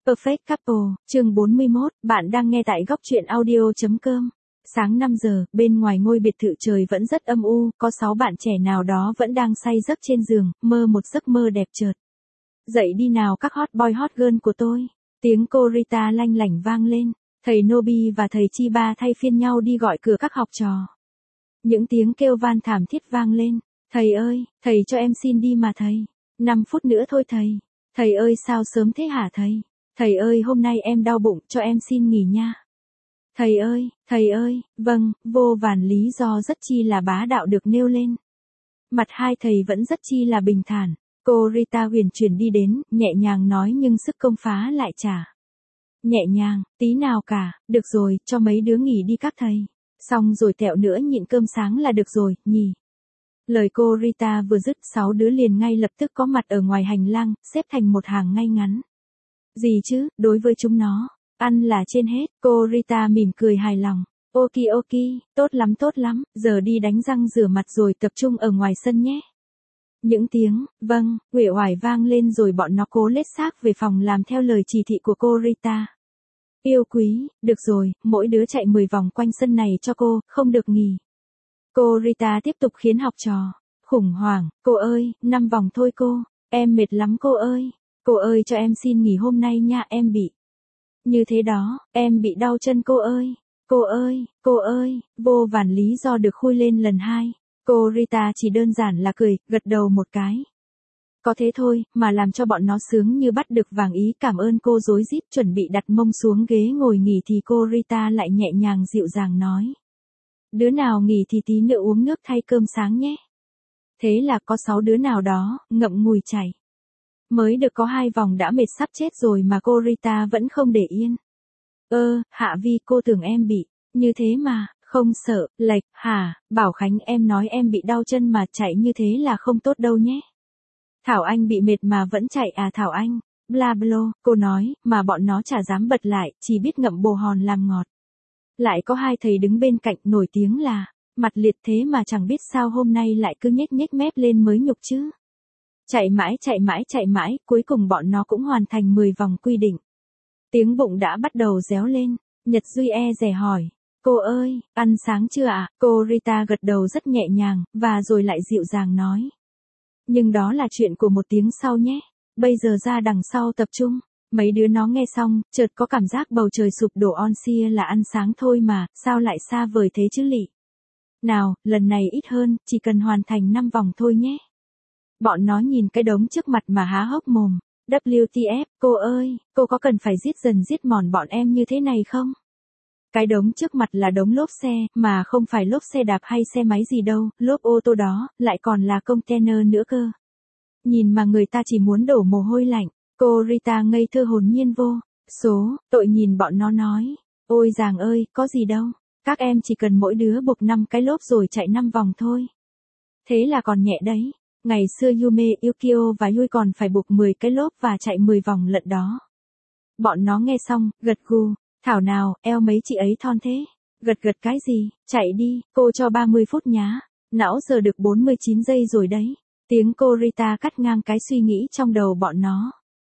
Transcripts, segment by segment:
Perfect Couple, chương 41, bạn đang nghe tại góc truyện audio.com. Sáng 5 giờ, bên ngoài ngôi biệt thự trời vẫn rất âm u, có 6 bạn trẻ nào đó vẫn đang say giấc trên giường, mơ một giấc mơ đẹp chợt. Dậy đi nào các hot boy hot girl của tôi. Tiếng cô Rita lanh lảnh vang lên, thầy Nobi và thầy Chiba thay phiên nhau đi gọi cửa các học trò. Những tiếng kêu van thảm thiết vang lên, thầy ơi, thầy cho em xin đi mà thầy. 5 phút nữa thôi thầy. Thầy ơi sao sớm thế hả thầy? Thầy ơi hôm nay em đau bụng, cho em xin nghỉ nha. Thầy ơi, vâng, vô vàn lý do rất chi là bá đạo được nêu lên. Mặt hai thầy vẫn rất chi là bình thản, cô Rita huyền chuyển đi đến, nhẹ nhàng nói nhưng sức công phá lại trả. Nhẹ nhàng, tí nào cả, được rồi, cho mấy đứa nghỉ đi các thầy. Xong rồi tẹo nữa nhịn cơm sáng là được rồi, nhỉ. Lời cô Rita vừa dứt 6 đứa liền ngay lập tức có mặt ở ngoài hành lang, xếp thành một hàng ngay ngắn. Gì chứ, đối với chúng nó, ăn là trên hết, cô Rita mỉm cười hài lòng. Ok, tốt lắm, giờ đi đánh răng rửa mặt rồi tập trung ở ngoài sân nhé. Những tiếng, vâng, uể oải vang lên rồi bọn nó cố lết xác về phòng làm theo lời chỉ thị của cô Rita. Yêu quý, được rồi, mỗi đứa chạy 10 vòng quanh sân này cho cô, không được nghỉ. Cô Rita tiếp tục khiến học trò khủng hoảng, cô ơi, 5 vòng thôi cô, em mệt lắm cô ơi cho em xin nghỉ hôm nay nha, em bị. Như thế đó, em bị đau chân cô ơi, vô vàn lý do được khui lên lần hai. Cô Rita chỉ đơn giản là cười, gật đầu một cái. Có thế thôi, mà làm cho bọn nó sướng như bắt được vàng ý. Cảm ơn cô rối rít chuẩn bị đặt mông xuống ghế ngồi nghỉ thì cô Rita lại nhẹ nhàng dịu dàng nói. Đứa nào nghỉ thì tí nữa uống nước thay cơm sáng nhé. Thế là có 6 đứa nào đó, ngậm ngùi chạy. Mới được có 2 vòng đã mệt sắp chết rồi mà cô Rita vẫn không để yên. Hạ Vi cô tưởng em bị, như thế mà, không sợ, lệch, hả, Bảo Khánh em nói em bị đau chân mà chạy như thế là không tốt đâu nhé. Thảo Anh bị mệt mà vẫn chạy à Thảo Anh, bla bla, cô nói, mà bọn nó chả dám bật lại, chỉ biết ngậm bồ hòn làm ngọt. Lại có 2 thầy đứng bên cạnh nổi tiếng là, mặt liệt thế mà chẳng biết sao hôm nay lại cứ nhếch mép lên mới nhục chứ. Chạy mãi, cuối cùng bọn nó cũng hoàn thành 10 vòng quy định. Tiếng bụng đã bắt đầu réo lên, Nhật Duy dè hỏi, cô ơi, ăn sáng chưa ạ? Cô Rita gật đầu rất nhẹ nhàng, và rồi lại dịu dàng nói. Nhưng đó là chuyện của một tiếng sau nhé, bây giờ ra đằng sau tập trung. Mấy đứa nó nghe xong, chợt có cảm giác bầu trời sụp đổ on xia là ăn sáng thôi mà, sao lại xa vời thế chứ lị. Nào, lần này ít hơn, chỉ cần hoàn thành 5 vòng thôi nhé. Bọn nó nhìn cái đống trước mặt mà há hốc mồm. WTF, cô ơi, cô có cần phải giết dần giết mòn bọn em như thế này không? Cái đống trước mặt là đống lốp xe, mà không phải lốp xe đạp hay xe máy gì đâu, lốp ô tô đó, lại còn là container nữa cơ. Nhìn mà người ta chỉ muốn đổ mồ hôi lạnh, cô Rita ngây thơ hồn nhiên vô. Tội nhìn bọn nó nói, ôi giàng ơi, có gì đâu, các em chỉ cần mỗi đứa buộc 5 cái lốp rồi chạy 5 vòng thôi. Thế là còn nhẹ đấy. Ngày xưa Yume, Yukio và Yui còn phải buộc 10 cái lốp và chạy 10 vòng lận đó. Bọn nó nghe xong, gật gù, thảo nào, eo mấy chị ấy thon thế. Gật cái gì, chạy đi, cô cho 30 phút nhá. Não giờ được 49 giây rồi đấy. Tiếng cô Rita cắt ngang cái suy nghĩ trong đầu bọn nó.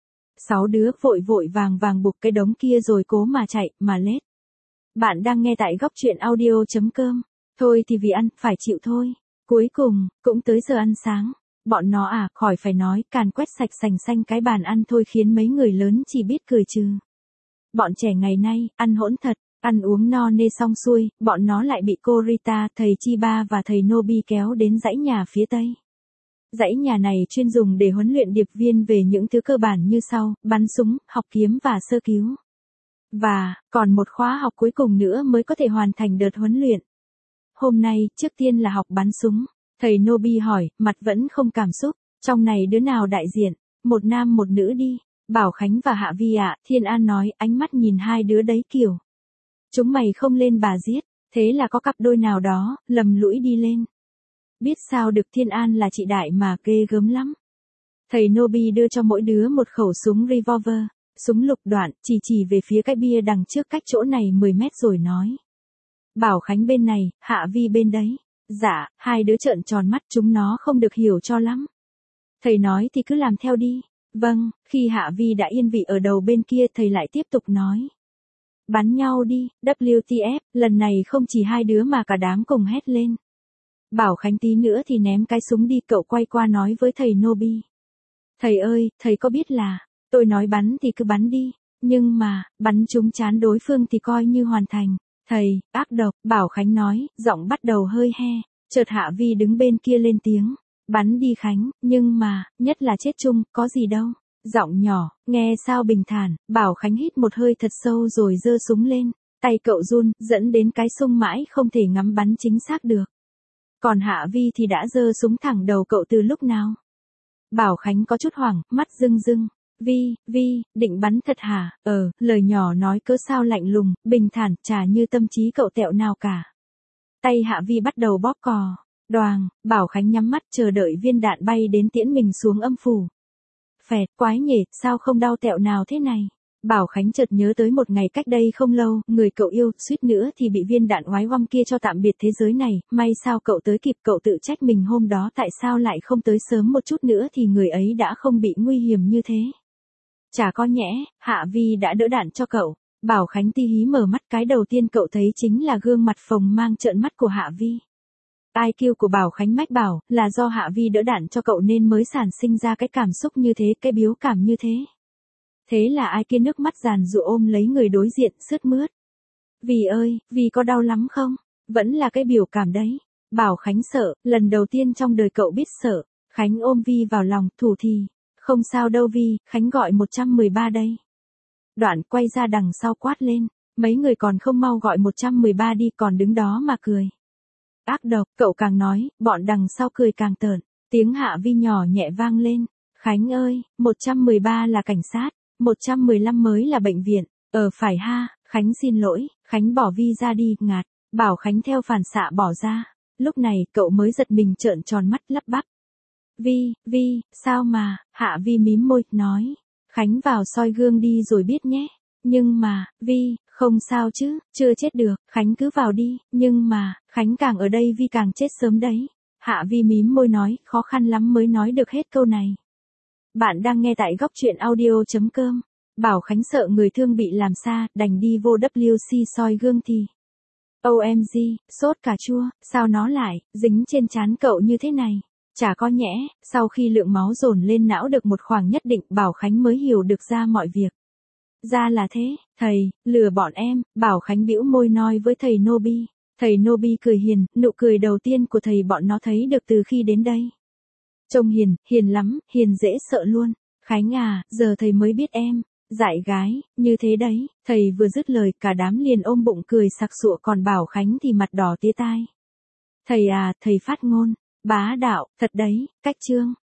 6 đứa vội vàng buộc cái đống kia rồi cố mà chạy, mà lết. Bạn đang nghe tại góc truyện audio.com. Thôi thì vì ăn, phải chịu thôi. Cuối cùng, cũng tới giờ ăn sáng. Bọn nó khỏi phải nói, càn quét sạch sành xanh cái bàn ăn thôi khiến mấy người lớn chỉ biết cười trừ. Bọn trẻ ngày nay, ăn hỗn thật, ăn uống no nê xong xuôi, bọn nó lại bị cô Rita, thầy Chiba và thầy Nobi kéo đến dãy nhà phía tây. Dãy nhà này chuyên dùng để huấn luyện điệp viên về những thứ cơ bản như sau, bắn súng, học kiếm và sơ cứu. Và, còn một khóa học cuối cùng nữa mới có thể hoàn thành đợt huấn luyện. Hôm nay, trước tiên là học bắn súng. Thầy Nobi hỏi, mặt vẫn không cảm xúc, trong này đứa nào đại diện, một nam một nữ đi, Bảo Khánh và Hạ Vi ạ, Thiên An nói, ánh mắt nhìn 2 đứa đấy kiểu. Chúng mày không lên bà giết, thế là có cặp đôi nào đó, lầm lũi đi lên. Biết sao được Thiên An là chị đại mà ghê gớm lắm. Thầy Nobi đưa cho mỗi đứa một khẩu súng revolver, súng lục đoạn, chỉ về phía cái bia đằng trước cách chỗ này 10 mét rồi nói. Bảo Khánh bên này, Hạ Vi bên đấy. Dạ, 2 đứa trợn tròn mắt chúng nó không được hiểu cho lắm. Thầy nói thì cứ làm theo đi. Vâng, khi Hạ Vi đã yên vị ở đầu bên kia thầy lại tiếp tục nói. Bắn nhau đi, WTF, lần này không chỉ hai đứa mà cả đám cùng hét lên. Bảo Khánh tí nữa thì ném cái súng đi, cậu quay qua nói với thầy Nobi. Thầy ơi, thầy có biết là, tôi nói bắn thì cứ bắn đi, nhưng mà, bắn trúng trán đối phương thì coi như hoàn thành. Thầy, ác độc, Bảo Khánh nói, giọng bắt đầu hơi he, chợt Hạ Vi đứng bên kia lên tiếng. Bắn đi Khánh, nhưng mà, nhất là chết chung, có gì đâu. Giọng nhỏ, nghe sao bình thản, Bảo Khánh hít một hơi thật sâu rồi giơ súng lên. Tay cậu run, dẫn đến cái sung mãi không thể ngắm bắn chính xác được. Còn Hạ Vi thì đã giơ súng thẳng đầu cậu từ lúc nào? Bảo Khánh có chút hoảng, mắt rưng rưng. Vi, định bắn thật hả? Lời nhỏ nói cớ sao lạnh lùng, bình thản, chả như tâm trí cậu tẹo nào cả. Tay Hạ Vi bắt đầu bóp cò. Đoàng, Bảo Khánh nhắm mắt chờ đợi viên đạn bay đến tiễn mình xuống âm phủ. Phẹt, quái nhỉ, sao không đau tẹo nào thế này? Bảo Khánh chợt nhớ tới một ngày cách đây không lâu, người cậu yêu, suýt nữa thì bị viên đạn oái oăm kia cho tạm biệt thế giới này, may sao cậu tới kịp, cậu tự trách mình hôm đó tại sao lại không tới sớm một chút nữa thì người ấy đã không bị nguy hiểm như thế. Chả có nhẽ, Hạ Vi đã đỡ đạn cho cậu. Bảo Khánh ti hí mở mắt, cái đầu tiên cậu thấy chính là gương mặt phồng mang trợn mắt của Hạ Vi. IQ của Bảo Khánh mách bảo là do Hạ Vi đỡ đạn cho cậu nên mới sản sinh ra cái cảm xúc như thế, cái biếu cảm như thế. Thế là ai kia nước mắt giàn giụa ôm lấy người đối diện, sướt mướt. Vi ơi, Vi có đau lắm không? Vẫn là cái biểu cảm đấy. Bảo Khánh sợ, lần đầu tiên trong đời cậu biết sợ. Khánh ôm Vi vào lòng, thủ thì. Không sao đâu Vi, Khánh gọi 113 đây. Đoạn quay ra đằng sau quát lên. Mấy người còn không mau gọi 113 đi, còn đứng đó mà cười. Ác độc, cậu càng nói, bọn đằng sau cười càng tởn. Tiếng Hạ Vi nhỏ nhẹ vang lên. Khánh ơi, 113 là cảnh sát, 115 mới là bệnh viện. Phải ha, Khánh xin lỗi, Khánh bỏ Vi ra đi, ngạt. Bảo Khánh theo phản xạ bỏ ra. Lúc này cậu mới giật mình trợn tròn mắt lắp bắp. Vi, sao mà, Hạ Vi mím môi, nói. Khánh vào soi gương đi rồi biết nhé. Nhưng mà, Vi, không sao chứ, chưa chết được, Khánh cứ vào đi, nhưng mà, Khánh càng ở đây Vi càng chết sớm đấy. Hạ Vi mím môi nói, khó khăn lắm mới nói được hết câu này. Bạn đang nghe tại góc truyện audio.com. Bảo Khánh sợ người thương bị làm xa, đành đi vô WC soi gương thì. OMG, sốt cà chua, sao nó lại, dính trên trán cậu như thế này? Chả có nhẽ, sau khi lượng máu dồn lên não được một khoảng nhất định, Bảo Khánh mới hiểu được ra mọi việc. Ra là thế, thầy, lừa bọn em, Bảo Khánh bĩu môi nói với thầy Nobi. Thầy Nobi cười hiền, nụ cười đầu tiên của thầy bọn nó thấy được từ khi đến đây. Trông hiền lắm, hiền dễ sợ luôn. Khánh à, giờ thầy mới biết em, dại gái, như thế đấy. Thầy vừa dứt lời, cả đám liền ôm bụng cười sặc sụa, còn Bảo Khánh thì mặt đỏ tía tai. Thầy à, thầy phát ngôn, bá đạo, thật đấy, cách chương.